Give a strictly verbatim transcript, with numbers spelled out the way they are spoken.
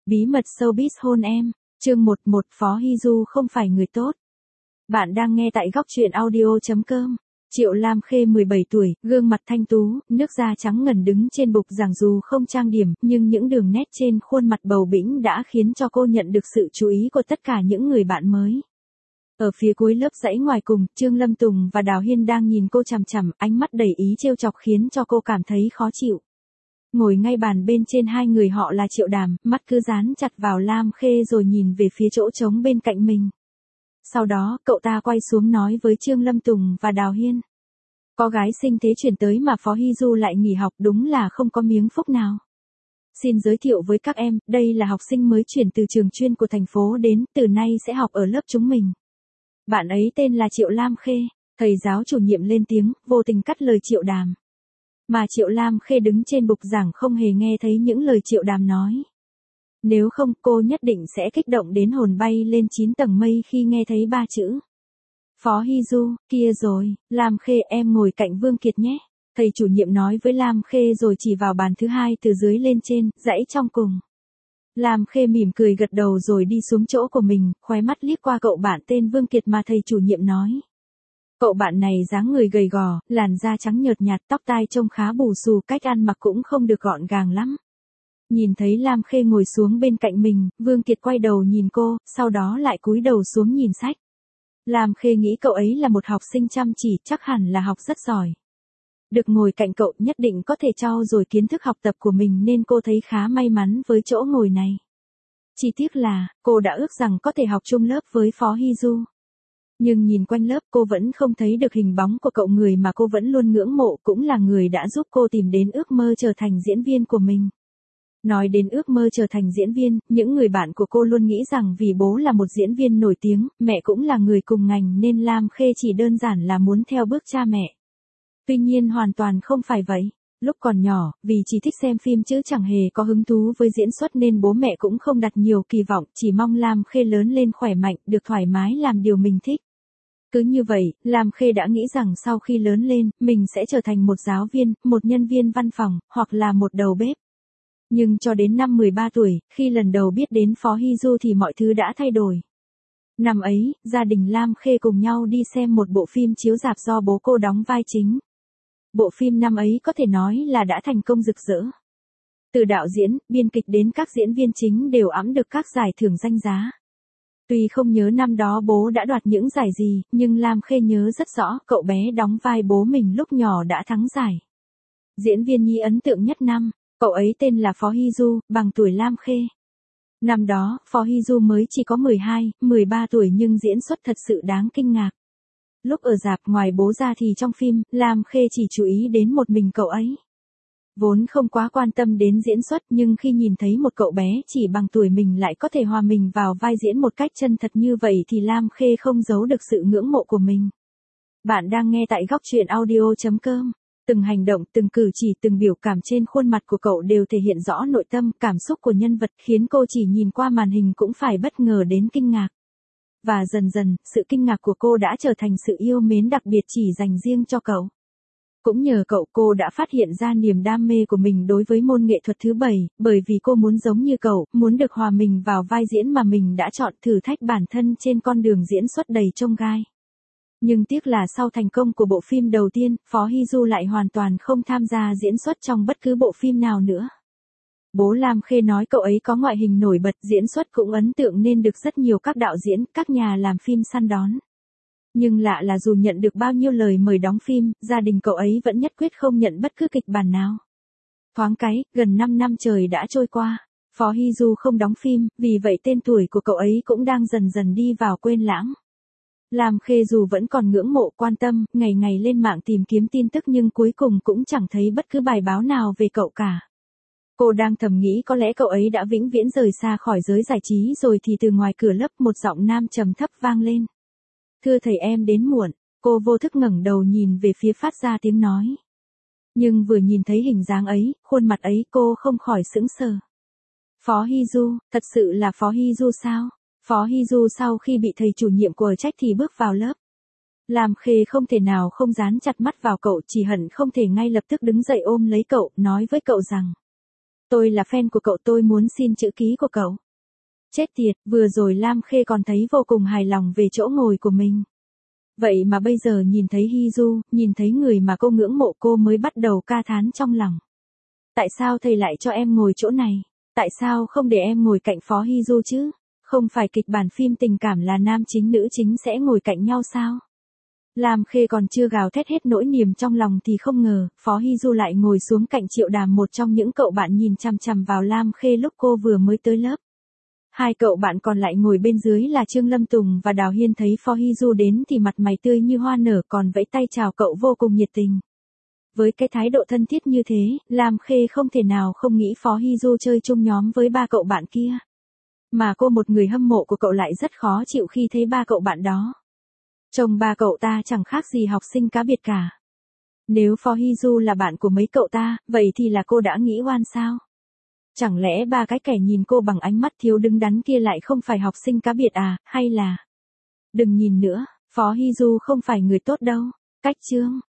Bí mật showbiz hôn em, chương một một Phó Hy Du không phải người tốt. Bạn đang nghe tại góc truyện audio chấm com. Triệu Lam Khê mười bảy tuổi, gương mặt thanh tú, nước da trắng ngần đứng trên bục giảng dù không trang điểm, nhưng những đường nét trên khuôn mặt bầu bĩnh đã khiến cho cô nhận được sự chú ý của tất cả những người bạn mới. Ở phía cuối lớp dãy ngoài cùng, Trương Lâm Tùng và Đào Hiên đang nhìn cô chằm chằm, ánh mắt đầy ý trêu chọc khiến cho cô cảm thấy khó chịu. Ngồi ngay bàn bên trên hai người họ là Triệu Đàm, mắt cứ dán chặt vào Lam Khê rồi nhìn về phía chỗ trống bên cạnh mình. Sau đó, cậu ta quay xuống nói với Trương Lâm Tùng và Đào Hiên. Có gái sinh thế chuyển tới mà Phó Hy Du lại nghỉ học, đúng là không có miếng phúc nào. Xin giới thiệu với các em, đây là học sinh mới chuyển từ trường chuyên của thành phố đến, từ nay sẽ học ở lớp chúng mình. Bạn ấy tên là Triệu Lam Khê. Thầy giáo chủ nhiệm lên tiếng, vô tình cắt lời Triệu Đàm. Mà Triệu Lam Khê đứng trên bục giảng không hề nghe thấy những lời Triệu Đàm nói. Nếu không, cô nhất định sẽ kích động đến hồn bay lên chín tầng mây khi nghe thấy ba chữ. Phó Hy Du, kia rồi, Lam Khê em ngồi cạnh Vương Kiệt nhé. Thầy chủ nhiệm nói với Lam Khê rồi chỉ vào bàn thứ hai từ dưới lên trên, dãy trong cùng. Lam Khê mỉm cười gật đầu rồi đi xuống chỗ của mình, khóe mắt liếc qua cậu bạn tên Vương Kiệt mà thầy chủ nhiệm nói. Cậu bạn này dáng người gầy gò, làn da trắng nhợt nhạt, tóc tai trông khá bù xù, cách ăn mặc cũng không được gọn gàng lắm. Nhìn thấy Lam Khê ngồi xuống bên cạnh mình, Vương Kiệt quay đầu nhìn cô, sau đó lại cúi đầu xuống nhìn sách. Lam Khê nghĩ cậu ấy là một học sinh chăm chỉ, chắc hẳn là học rất giỏi. Được ngồi cạnh cậu nhất định có thể trau dồi kiến thức học tập của mình nên cô thấy khá may mắn với chỗ ngồi này. Chỉ tiếc là, cô đã ước rằng có thể học chung lớp với Phó Hy Du. Nhưng nhìn quanh lớp cô vẫn không thấy được hình bóng của cậu người mà cô vẫn luôn ngưỡng mộ, cũng là người đã giúp cô tìm đến ước mơ trở thành diễn viên của mình. Nói đến ước mơ trở thành diễn viên, những người bạn của cô luôn nghĩ rằng vì bố là một diễn viên nổi tiếng, mẹ cũng là người cùng ngành nên Lam Khê chỉ đơn giản là muốn theo bước cha mẹ. Tuy nhiên hoàn toàn không phải vậy. Lúc còn nhỏ, vì chỉ thích xem phim chứ chẳng hề có hứng thú với diễn xuất nên bố mẹ cũng không đặt nhiều kỳ vọng, chỉ mong Lam Khê lớn lên khỏe mạnh, được thoải mái làm điều mình thích. Cứ như vậy, Lam Khê đã nghĩ rằng sau khi lớn lên, mình sẽ trở thành một giáo viên, một nhân viên văn phòng, hoặc là một đầu bếp. Nhưng cho đến năm mười ba tuổi, khi lần đầu biết đến Phó Hy Du thì mọi thứ đã thay đổi. Năm ấy, gia đình Lam Khê cùng nhau đi xem một bộ phim chiếu rạp do bố cô đóng vai chính. Bộ phim năm ấy có thể nói là đã thành công rực rỡ. Từ đạo diễn, biên kịch đến các diễn viên chính đều ẵm được các giải thưởng danh giá. Tuy không nhớ năm đó bố đã đoạt những giải gì, nhưng Lam Khê nhớ rất rõ cậu bé đóng vai bố mình lúc nhỏ đã thắng giải. Diễn viên nhi ấn tượng nhất năm, cậu ấy tên là Phó Hy Du, bằng tuổi Lam Khê. Năm đó, Phó Hy Du mới chỉ có mười hai, mười ba tuổi nhưng diễn xuất thật sự đáng kinh ngạc. Lúc ở rạp ngoài bố ra thì trong phim, Lam Khê chỉ chú ý đến một mình cậu ấy. Vốn không quá quan tâm đến diễn xuất nhưng khi nhìn thấy một cậu bé chỉ bằng tuổi mình lại có thể hòa mình vào vai diễn một cách chân thật như vậy thì Lam Khê không giấu được sự ngưỡng mộ của mình. Bạn đang nghe tại góc truyện audio chấm com. Từng hành động, từng cử chỉ, từng biểu cảm trên khuôn mặt của cậu đều thể hiện rõ nội tâm, cảm xúc của nhân vật khiến cô chỉ nhìn qua màn hình cũng phải bất ngờ đến kinh ngạc. Và dần dần, sự kinh ngạc của cô đã trở thành sự yêu mến đặc biệt chỉ dành riêng cho cậu. Cũng nhờ cậu cô đã phát hiện ra niềm đam mê của mình đối với môn nghệ thuật thứ bảy, bởi vì cô muốn giống như cậu, muốn được hòa mình vào vai diễn mà mình đã chọn, thử thách bản thân trên con đường diễn xuất đầy chông gai. Nhưng tiếc là sau thành công của bộ phim đầu tiên, Phó Hy Du lại hoàn toàn không tham gia diễn xuất trong bất cứ bộ phim nào nữa. Bố Lam Khê nói cậu ấy có ngoại hình nổi bật, diễn xuất cũng ấn tượng nên được rất nhiều các đạo diễn, các nhà làm phim săn đón. Nhưng lạ là dù nhận được bao nhiêu lời mời đóng phim, gia đình cậu ấy vẫn nhất quyết không nhận bất cứ kịch bản nào. Thoáng cái, gần năm năm trời đã trôi qua, Phó Hy Du không đóng phim, vì vậy tên tuổi của cậu ấy cũng đang dần dần đi vào quên lãng. Lam Khê dù vẫn còn ngưỡng mộ quan tâm, ngày ngày lên mạng tìm kiếm tin tức nhưng cuối cùng cũng chẳng thấy bất cứ bài báo nào về cậu cả. Cô đang thầm nghĩ có lẽ cậu ấy đã vĩnh viễn rời xa khỏi giới giải trí rồi thì từ ngoài cửa lớp một giọng nam trầm thấp vang lên. Thưa thầy em đến muộn, cô vô thức ngẩng đầu nhìn về phía phát ra tiếng nói. Nhưng vừa nhìn thấy hình dáng ấy, khuôn mặt ấy cô không khỏi sững sờ. Phó Hy Du, thật sự là Phó Hy Du sao? Phó Hy Du sau khi bị thầy chủ nhiệm của trách thì bước vào lớp. Lam Khê không thể nào không dán chặt mắt vào cậu, chỉ hận không thể ngay lập tức đứng dậy ôm lấy cậu, nói với cậu rằng. Tôi là fan của cậu, tôi muốn xin chữ ký của cậu. Chết tiệt, vừa rồi Lam Khê còn thấy vô cùng hài lòng về chỗ ngồi của mình. Vậy mà bây giờ nhìn thấy Hiju, nhìn thấy người mà cô ngưỡng mộ, cô mới bắt đầu ca thán trong lòng. Tại sao thầy lại cho em ngồi chỗ này? Tại sao không để em ngồi cạnh Phó Hiju chứ? Không phải kịch bản phim tình cảm là nam chính nữ chính sẽ ngồi cạnh nhau sao? Lam Khê còn chưa gào thét hết nỗi niềm trong lòng thì không ngờ, Phó Hiju lại ngồi xuống cạnh Triệu Đàm, một trong những cậu bạn nhìn chằm chằm vào Lam Khê lúc cô vừa mới tới lớp. Hai cậu bạn còn lại ngồi bên dưới là Trương Lâm Tùng và Đào Hiên, thấy Phó Hiju đến thì mặt mày tươi như hoa nở, còn vẫy tay chào cậu vô cùng nhiệt tình. Với cái thái độ thân thiết như thế, Lam Khê không thể nào không nghĩ Phó Hiju chơi chung nhóm với ba cậu bạn kia. Mà cô, một người hâm mộ của cậu, lại rất khó chịu khi thấy ba cậu bạn đó. Trông ba cậu ta chẳng khác gì học sinh cá biệt cả. Nếu Phó Hiju là bạn của mấy cậu ta, vậy thì là cô đã nghĩ oan sao? Chẳng lẽ ba cái kẻ nhìn cô bằng ánh mắt thiếu đứng đắn kia lại không phải học sinh cá biệt à, hay là... Đừng nhìn nữa, Phó Hiju không phải người tốt đâu. Cách chương.